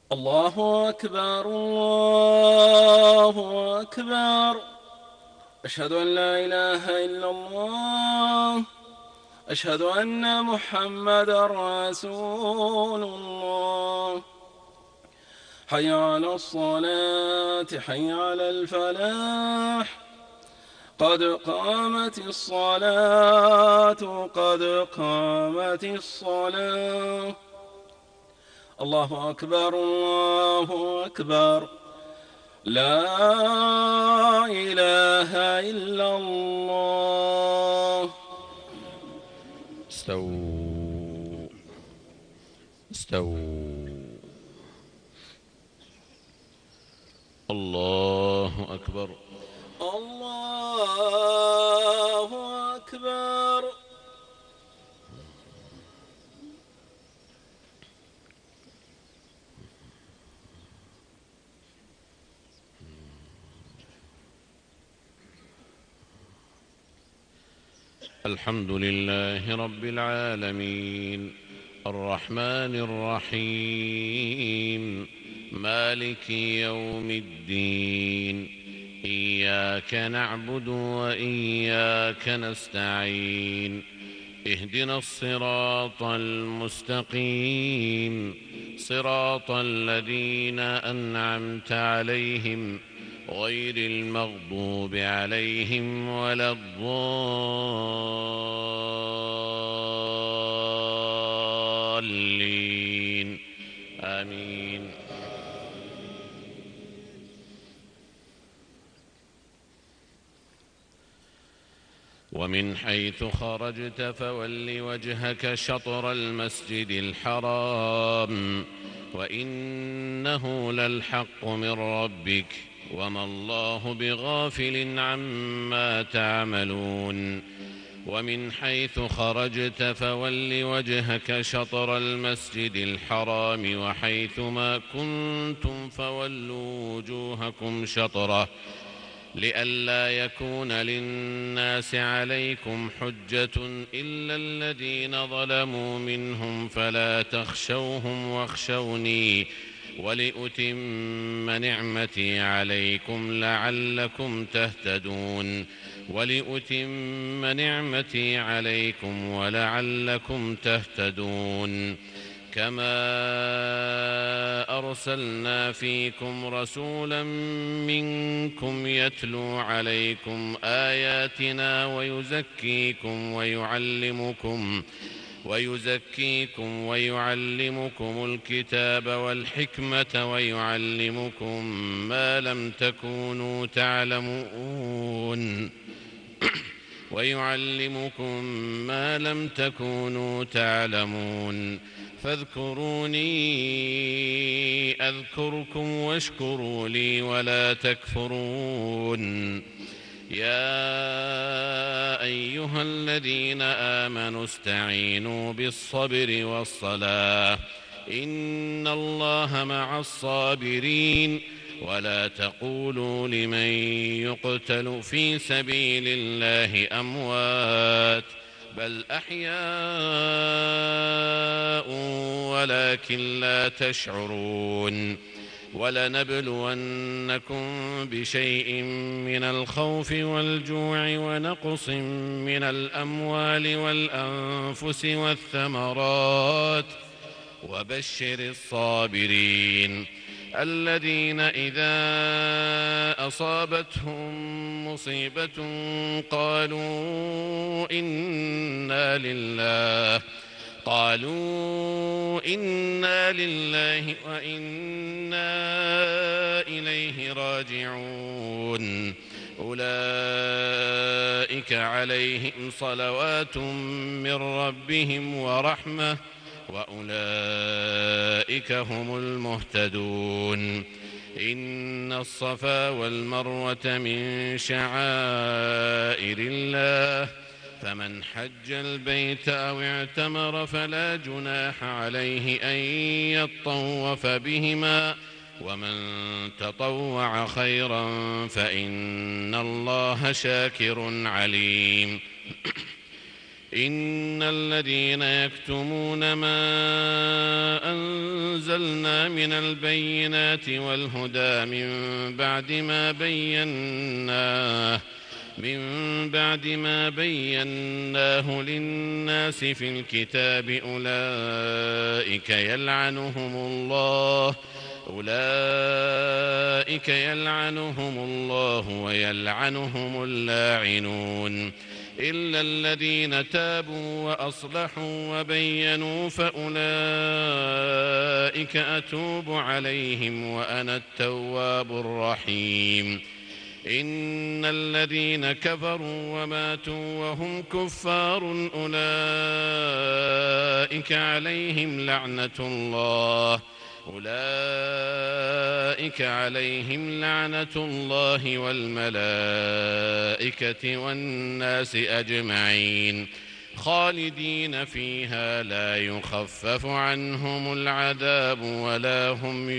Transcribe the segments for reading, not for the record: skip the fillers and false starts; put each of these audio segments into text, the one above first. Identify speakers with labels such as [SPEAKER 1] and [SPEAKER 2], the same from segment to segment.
[SPEAKER 1] الله أكبر الله أكبر. أشهد أن لا إله إلا الله. أشهد أن محمدا رسول الله. حي على الصلاة حي على الفلاح. قد قامت الصلاة قد قامت الصلاة. الله أكبر الله أكبر. لا إله إلا الله.
[SPEAKER 2] استووا استووا. الله أكبر
[SPEAKER 1] الله أكبر.
[SPEAKER 2] الحمد لله رب العالمين، الرحمن الرحيم، مالك يوم الدين. إياك نعبد وإياك نستعين. اهدنا الصراط المستقيم، صراط الذين أنعمت عليهم غير المغضوب عليهم ولا الضالين. آمين. ومن حيث خرجت فول وجهك شطر المسجد الحرام وإنه للحق من ربك وما الله بغافل عما تعملون. ومن حيث خرجت فول وجهك شطر المسجد الحرام وحيث ما كنتم فولوا وجوهكم شطره لئلا يكون للناس عليكم حجة إلا الذين ظلموا منهم فلا تخشوهم واخشوني ولأتم نعمتي عليكم لعلكم تهتدون. ولأتم نعمتي عليكم ولعلكم تهتدون. كما أرسلنا فيكم رسولا منكم يتلو عليكم آياتنا ويزكيكم ويعلمكم الكتاب والحكمة ويعلمكم ما لم تكونوا تعلمون. فاذكروني أذكركم واشكروا لي ولا تكفرون. يا أيها الذين آمنوا استعينوا بالصبر والصلاة إن الله مع الصابرين. ولا تقولوا لمن يقتل في سبيل الله أموات بل أحياء ولكن لا تشعرون. ولنبلونكم بشيء من الخوف والجوع ونقص من الأموال والأنفس والثمرات وبشر الصابرين الذين إذا أصابتهم مصيبة قالوا إنا لله وإنا إليه راجعون. أولئك عليهم صلوات من ربهم ورحمة وأولئك هم المهتدون. إن الصفا والمروة من شعائر الله فمن حج البيت أو اعتمر فلا جناح عليه أن يطوف بهما ومن تطوع خيرا فإن الله شاكر عليم. إن الذين يكتمون ما أنزل أنزلنا من البينات والهدى من بعد ما بيناه للناس في الكتاب أولئك يلعنهم الله ويلعنهم اللاعنون إلا الذين تابوا وأصلحوا وبينوا فأولئك أتوب عليهم وأنا التواب الرحيم. إن الذين كفروا وماتوا وهم كفار أولئك عليهم لعنة الله والملائكة والناس أجمعين خالدين فيها لا يخفف عنهم العذاب ولا هم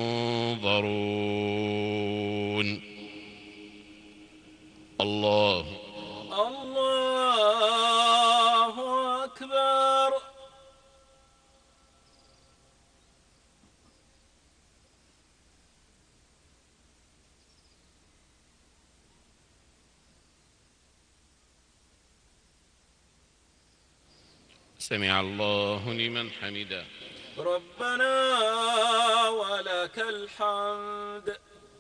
[SPEAKER 2] ينظرون. الله
[SPEAKER 1] أكبر.
[SPEAKER 2] سمع الله لمن حمده.
[SPEAKER 1] ربنا ولك الحمد.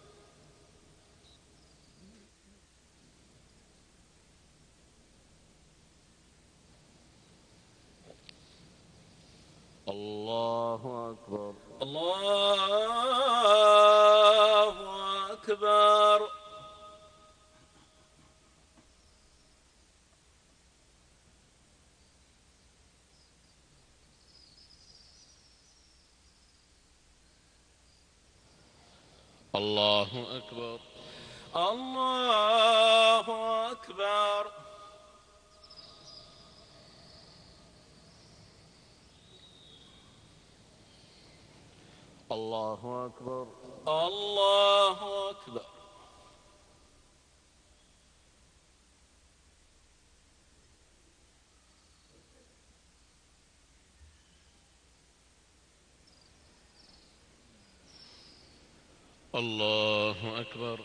[SPEAKER 2] الله أكبر.
[SPEAKER 1] الله أكبر.
[SPEAKER 2] الله أكبر.
[SPEAKER 1] الله أكبر.
[SPEAKER 2] الله أكبر.
[SPEAKER 1] الله أكبر.
[SPEAKER 2] الله أكبر.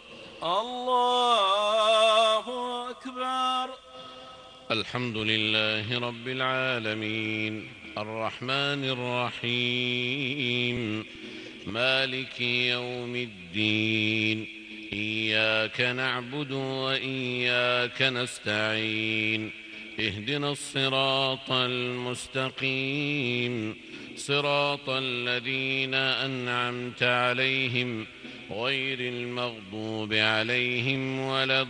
[SPEAKER 1] الله أكبر.
[SPEAKER 2] الحمد لله رب العالمين الرحمن الرحيم مالك يوم الدين إياك نعبد وإياك نستعين اهدنا الصراط المستقيم صراط الذين أنعمت عليهم غير المغضوب عليهم ولا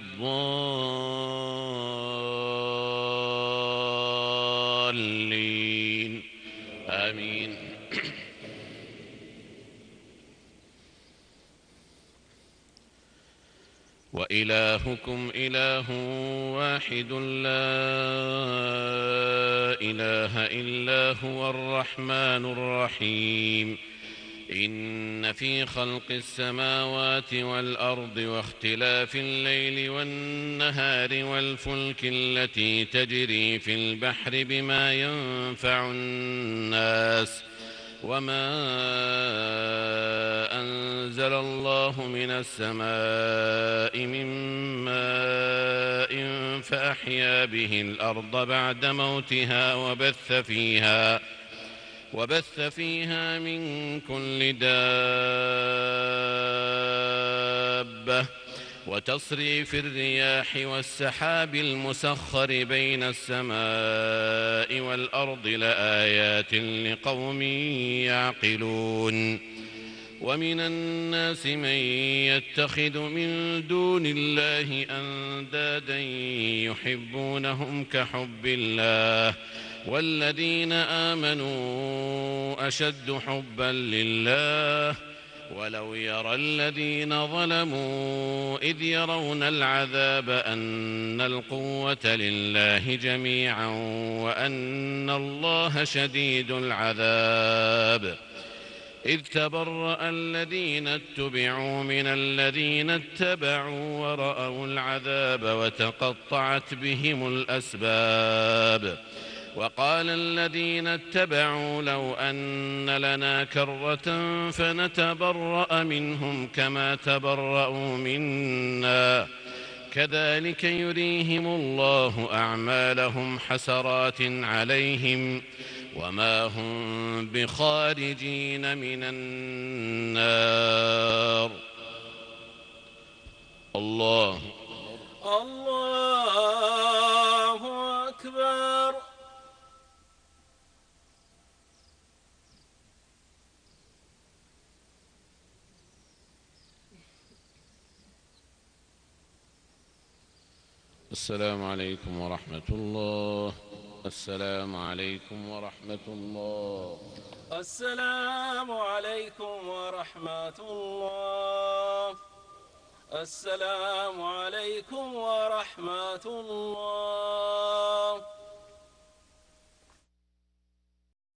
[SPEAKER 2] الضالين آمين. وإلهكم إله واحد لا إله إلا هو الرحمن الرحيم. إن في خلق السماوات والأرض واختلاف الليل والنهار والفلك التي تجري في البحر بما ينفع الناس وما أنزل الله من السماء من ماء فأحيا به الأرض بعد موتها وبث فيها من كل دابة وتصريف الرياح والسحاب المسخر بين السماء والأرض لآيات لقوم يعقلون. ومن الناس من يتخذ من دون الله أندادا يحبونهم كحب الله والذين آمنوا أشد حبا لله ولو يرى الذين ظلموا إذ يرون العذاب أن القوة لله جميعا وأن الله شديد العذاب. إذ تبرأ الذين اتبعوا من الذين اتبعوا ورأوا العذاب وتقطعت بهم الأسباب. وقال الذين اتبعوا لو أن لنا كرة فنتبرأ منهم كما تبرأوا منا كذلك يريهم الله أعمالهم حسرات عليهم وما هم بخارجين من النار. الله
[SPEAKER 1] أكبر.
[SPEAKER 2] السلام عليكم ورحمة الله. السلام عليكم ورحمة الله.
[SPEAKER 1] السلام عليكم ورحمة الله. السلام عليكم ورحمة الله.